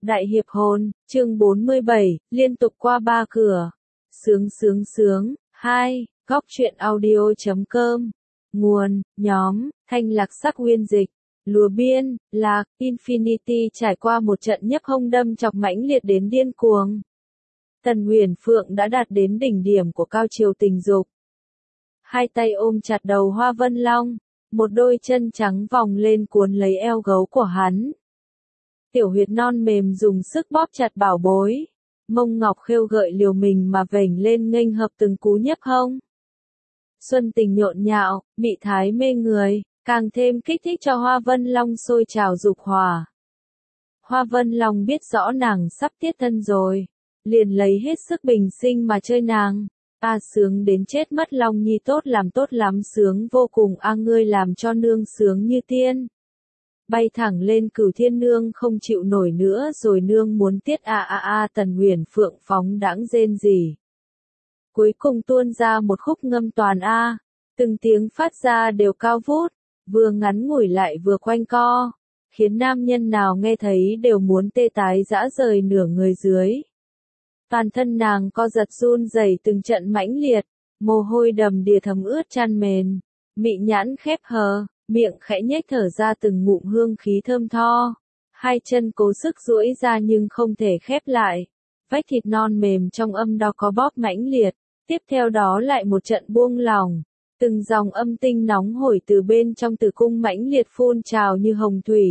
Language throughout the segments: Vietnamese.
Đại hiệp hồn, chương 47, liên tục qua ba cửa. Sướng sướng sướng, 2, góc truyện audio.com. Nguồn, nhóm, Thanh Lạc Sắc Nguyên Dịch. Lúa biên, lạc, Infinity trải qua một trận nhấp hông đâm chọc mãnh liệt đến điên cuồng. Tần Uyển Phượng đã đạt đến đỉnh điểm của cao triều tình dục. Hai tay ôm chặt đầu Hoa Vân Long, một đôi chân trắng vòng lên cuốn lấy eo gấu của hắn. Tiểu huyệt non mềm dùng sức bóp chặt bảo bối, mông ngọc khêu gợi liều mình mà vểnh lên nghênh hợp từng cú nhấp hông. Xuân tình nhộn nhạo, mị thái mê người, càng thêm kích thích cho Hoa Vân Long sôi trào dục hỏa. Hoa Vân Long biết rõ nàng sắp tiết thân rồi, liền lấy hết sức bình sinh mà chơi nàng. Sướng đến chết mất Long Nhi tốt lắm sướng vô cùng ngươi làm cho nương sướng như tiên. Bay thẳng lên Cửu Thiên nương không chịu nổi nữa rồi nương muốn tiết Tần Uyển Phượng phóng đãng rên rỉ. Cuối cùng tuôn ra một khúc ngâm toàn từng tiếng phát ra đều cao vút, vừa ngắn ngủi lại vừa quanh co, khiến nam nhân nào nghe thấy đều muốn tê tái rã rời nửa người dưới. Toàn thân nàng co giật run rẩy từng trận mãnh liệt, mồ hôi đầm đìa thấm ướt chăn mền, mị nhãn khép hờ, miệng khẽ nhếch thở ra từng ngụm hương khí thơm tho, hai chân cố sức duỗi ra nhưng không thể khép lại, vách thịt non mềm trong âm đó có bóp mãnh liệt, tiếp theo đó lại một trận buông lỏng, từng dòng âm tinh nóng hổi từ bên trong tử cung mãnh liệt phun trào như hồng thủy,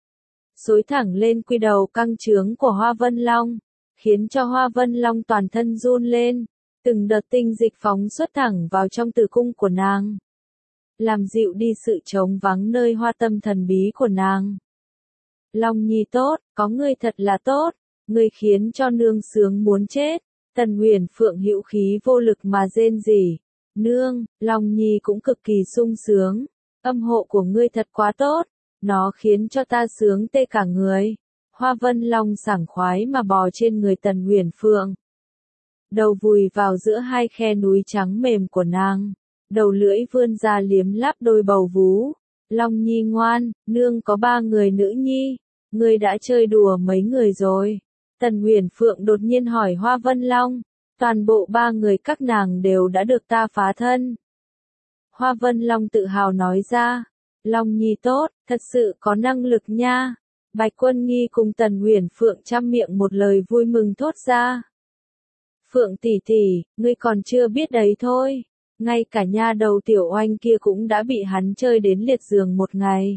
xối thẳng lên quy đầu căng trướng của Hoa Vân Long, khiến cho Hoa Vân Long toàn thân run lên, từng đợt tinh dịch phóng xuất thẳng vào trong tử cung của nàng, làm dịu đi sự trống vắng nơi hoa tâm thần bí của nàng. Long Nhi tốt, có ngươi thật là tốt, ngươi khiến cho nương sướng muốn chết. Tần Uyển Phượng hữu khí vô lực mà rên rỉ. Nương, Long Nhi cũng cực kỳ sung sướng, âm hộ của ngươi thật quá tốt, nó khiến cho ta sướng tê cả người. Hoa Vân Long sảng khoái mà bò trên người Tần Uyển Phượng, đầu vùi vào giữa hai khe núi trắng mềm của nàng, đầu lưỡi vươn ra liếm láp đôi bầu vú. Long Nhi ngoan, nương có 3 người nữ nhi, ngươi đã chơi đùa mấy người rồi? Tần Uyển Phượng đột nhiên hỏi Hoa Vân Long, toàn bộ 3 người các nàng đều đã được ta phá thân. Hoa Vân Long tự hào nói ra, Long Nhi tốt, thật sự có năng lực nha. Bạch Quân Nghi cùng Tần Uyển Phượng trăm miệng một lời vui mừng thốt ra. Phượng tỷ tỷ, ngươi còn chưa biết đấy thôi, ngay cả nha đầu Tiểu Oanh kia cũng đã bị hắn chơi đến liệt giường một ngày.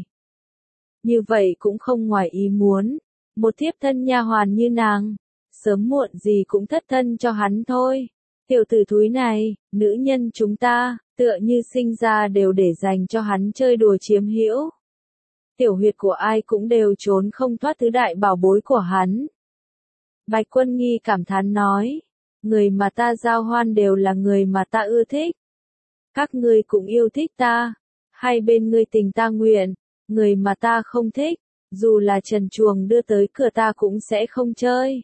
Như vậy cũng không ngoài ý muốn, một thiếp thân nha hoàn như nàng, sớm muộn gì cũng thất thân cho hắn thôi. Tiểu tử thúi này, nữ nhân chúng ta, tựa như sinh ra đều để dành cho hắn chơi đùa chiếm hữu. Tiểu huyệt của ai cũng đều trốn không thoát thứ đại bảo bối của hắn. Bạch Quân Nghi cảm thán nói, người mà ta giao hoan đều là người mà ta ưa thích. Các ngươi cũng yêu thích ta, hai bên ngươi tình ta nguyện, người mà ta không thích, dù là trần truồng đưa tới cửa ta cũng sẽ không chơi.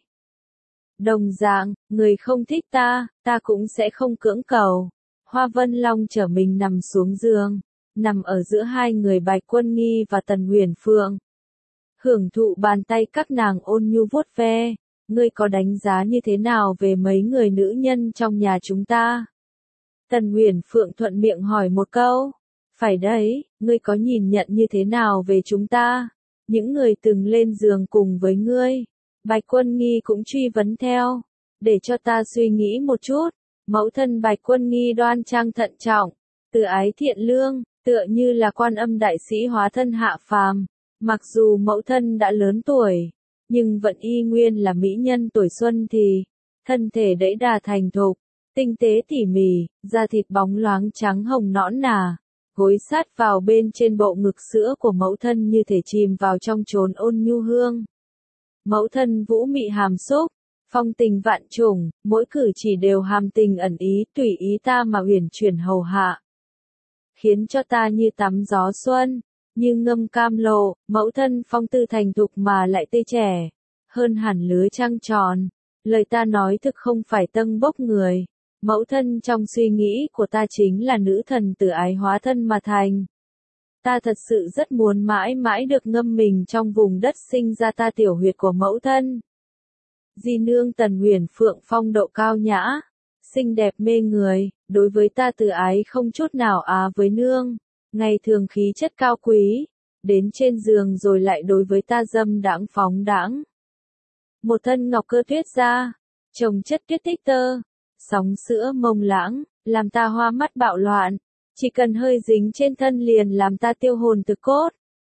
Đồng dạng, người không thích ta cũng sẽ không cưỡng cầu. Hoa Vân Long trở mình nằm xuống giường, nằm ở giữa hai người Bạch Quân Nghi và Tần Uyển Phượng. Hưởng thụ bàn tay các nàng ôn nhu vuốt ve, ngươi có đánh giá như thế nào về mấy người nữ nhân trong nhà chúng ta? Tần Uyển Phượng thuận miệng hỏi một câu. Phải đấy, ngươi có nhìn nhận như thế nào về chúng ta? Những người từng lên giường cùng với ngươi. Bạch Quân Nghi cũng truy vấn theo. Để cho ta suy nghĩ một chút. Mẫu thân Bạch Quân Nghi đoan trang thận trọng, từ ái thiện lương, tựa như là Quan Âm đại sĩ hóa thân hạ phàm. Mặc dù mẫu thân đã lớn tuổi, nhưng vẫn y nguyên là mỹ nhân tuổi xuân thì, thân thể đẫy đà thành thục, tinh tế tỉ mỉ, da thịt bóng loáng trắng hồng nõn nà, gối sát vào bên trên bộ ngực sữa của mẫu thân như thể chìm vào trong chốn ôn nhu hương. Mẫu thân vũ mị hàm xúc, phong tình vạn trùng, mỗi cử chỉ đều hàm tình ẩn ý, tùy ý ta mà uyển chuyển hầu hạ, khiến cho ta như tắm gió xuân, như ngâm cam lộ. Mẫu thân phong tư thành thục mà lại tươi trẻ, hơn hẳn lứa trăng tròn. Lời ta nói thực không phải tâng bốc người. Mẫu thân trong suy nghĩ của ta chính là nữ thần từ ái hóa thân mà thành. Ta thật sự rất muốn mãi mãi được ngâm mình trong vùng đất sinh ra ta tiểu huyệt của mẫu thân. Di nương Tần Uyển Phượng phong độ cao nhã, xinh đẹp mê người, đối với ta từ ái không chút nào á với nương, ngày thường khí chất cao quý, đến trên giường rồi lại đối với ta dâm đãng phóng đãng. Một thân ngọc cơ tuyết da, trồng chất tuyết tích tơ, sóng sữa mông lãng, làm ta hoa mắt bạo loạn, chỉ cần hơi dính trên thân liền làm ta tiêu hồn từ cốt.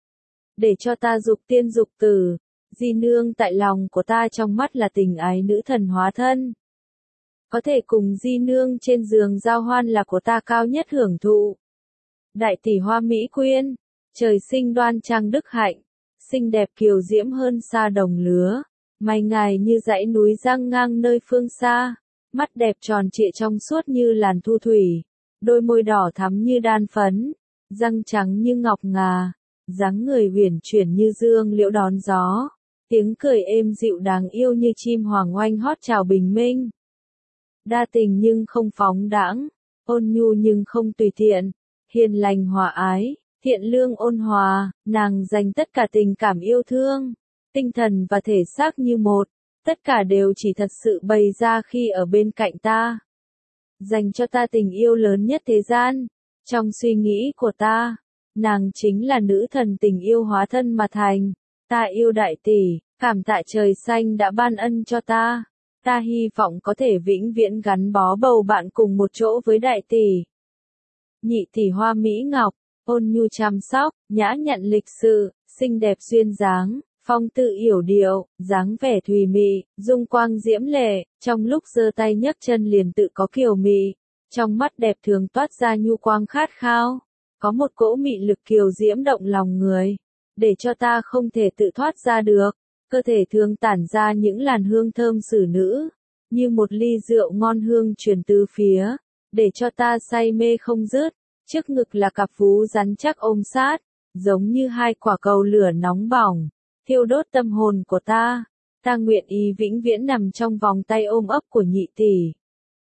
Để cho ta dục tiên dục tử, Di nương tại lòng của ta trong mắt là tình ái nữ thần hóa thân. Có thể cùng Di nương trên giường giao hoan là của ta cao nhất hưởng thụ. Đại tỷ Hoa Mỹ Quyên, trời sinh đoan trang đức hạnh, xinh đẹp kiều diễm hơn xa đồng lứa, mày ngài như dãy núi giang ngang nơi phương xa, mắt đẹp tròn trịa trong suốt như làn thu thủy, đôi môi đỏ thắm như đan phấn, răng trắng như ngọc ngà, dáng người uyển chuyển như dương liễu đón gió, tiếng cười êm dịu đáng yêu như chim hoàng oanh hót chào bình minh. Đa tình nhưng không phóng đãng, ôn nhu nhưng không tùy tiện, hiền lành hòa ái, thiện lương ôn hòa, nàng dành tất cả tình cảm yêu thương, tinh thần và thể xác như một, tất cả đều chỉ thật sự bày ra khi ở bên cạnh ta. Dành cho ta tình yêu lớn nhất thế gian, trong suy nghĩ của ta, nàng chính là nữ thần tình yêu hóa thân mà thành, ta yêu đại tỷ, cảm tạ trời xanh đã ban ân cho ta. Ta hy vọng có thể vĩnh viễn gắn bó bầu bạn cùng một chỗ với đại tỷ. Nhị tỷ Hoa Mỹ Ngọc, ôn nhu chăm sóc, nhã nhặn lịch sự, xinh đẹp duyên dáng, phong tự yểu điệu, dáng vẻ thùy mị, dung quang diễm lệ, trong lúc giơ tay nhấc chân liền tự có kiều mị, trong mắt đẹp thường toát ra nhu quang khát khao, có một cỗ mị lực kiều diễm động lòng người, để cho ta không thể tự thoát ra được. Cơ thể thường tản ra những làn hương thơm xử nữ, như một ly rượu ngon hương truyền tứ phía, để cho ta say mê không dứt. Trước ngực là cặp vú rắn chắc ôm sát, giống như hai quả cầu lửa nóng bỏng, thiêu đốt tâm hồn của ta. Ta nguyện ý vĩnh viễn nằm trong vòng tay ôm ấp của nhị tỷ,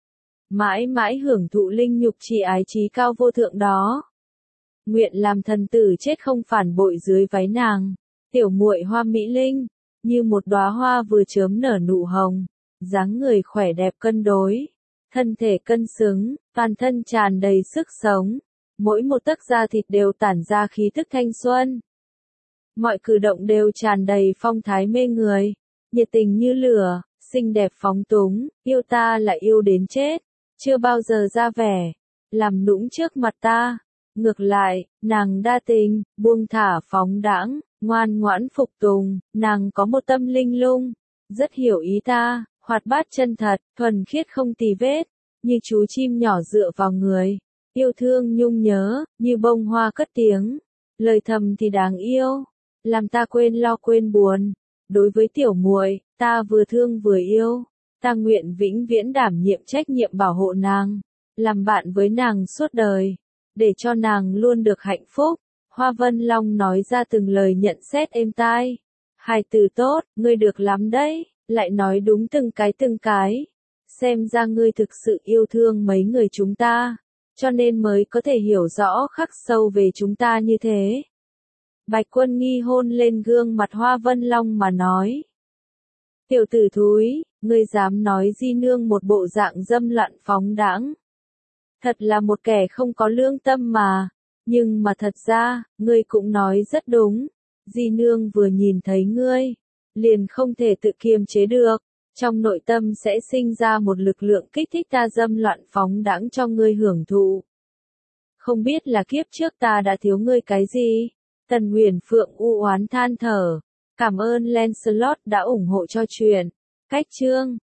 mãi mãi hưởng thụ linh nhục trì ái trí cao vô thượng đó. Nguyện làm thần tử chết không phản bội dưới váy nàng, tiểu muội Hoa Mỹ Linh. Như một đóa hoa vừa chớm nở nụ hồng, dáng người khỏe đẹp cân đối, thân thể cân xứng, toàn thân tràn đầy sức sống, mỗi một tấc da thịt đều tản ra khí tức thanh xuân. Mọi cử động đều tràn đầy phong thái mê người, nhiệt tình như lửa, xinh đẹp phóng túng, yêu ta là yêu đến chết, chưa bao giờ ra vẻ, làm nũng trước mặt ta. Ngược lại, nàng đa tình, buông thả phóng đãng, ngoan ngoãn phục tùng, nàng có một tâm linh lung, rất hiểu ý ta, hoạt bát chân thật, thuần khiết không tì vết, như chú chim nhỏ dựa vào người, yêu thương nhung nhớ, như bông hoa cất tiếng, lời thầm thì đáng yêu, làm ta quên lo quên buồn. Đối với tiểu muội, ta vừa thương vừa yêu, ta nguyện vĩnh viễn đảm nhiệm trách nhiệm bảo hộ nàng, làm bạn với nàng suốt đời, để cho nàng luôn được hạnh phúc. Hoa Vân Long nói ra từng lời nhận xét êm tai. Hài tử tốt, ngươi được lắm đấy, lại nói đúng từng cái. Xem ra ngươi thực sự yêu thương mấy người chúng ta, cho nên mới có thể hiểu rõ khắc sâu về chúng ta như thế. Bạch Quân Nghi hôn lên gương mặt Hoa Vân Long mà nói. Tiểu tử thúi, ngươi dám nói Di nương một bộ dạng dâm loạn phóng đãng. Thật là một kẻ không có lương tâm mà. Nhưng mà thật ra, ngươi cũng nói rất đúng. Di nương vừa nhìn thấy ngươi, liền không thể tự kiềm chế được. Trong nội tâm sẽ sinh ra một lực lượng kích thích ta dâm loạn phóng đãng cho ngươi hưởng thụ. Không biết là kiếp trước ta đã thiếu ngươi cái gì? Tần Uyển Phượng u oán than thở. Cảm ơn Lancelot đã ủng hộ cho truyện. Cách chương.